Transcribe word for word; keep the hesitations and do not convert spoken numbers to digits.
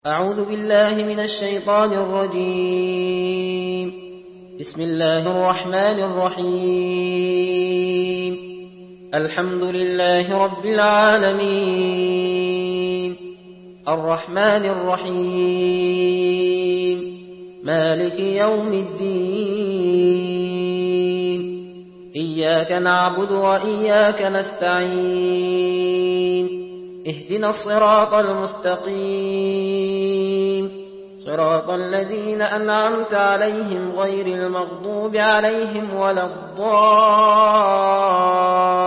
أعوذ بالله من الشيطان الرجيم. بسم الله الرحمن الرحيم. الحمد لله رب العالمين، الرحمن الرحيم، مالك يوم الدين. إياك نعبد وإياك نستعين. اهدنا الصراط المستقيم، صراط الذين أنعمت عليهم غير المغضوب عليهم ولا الضالين.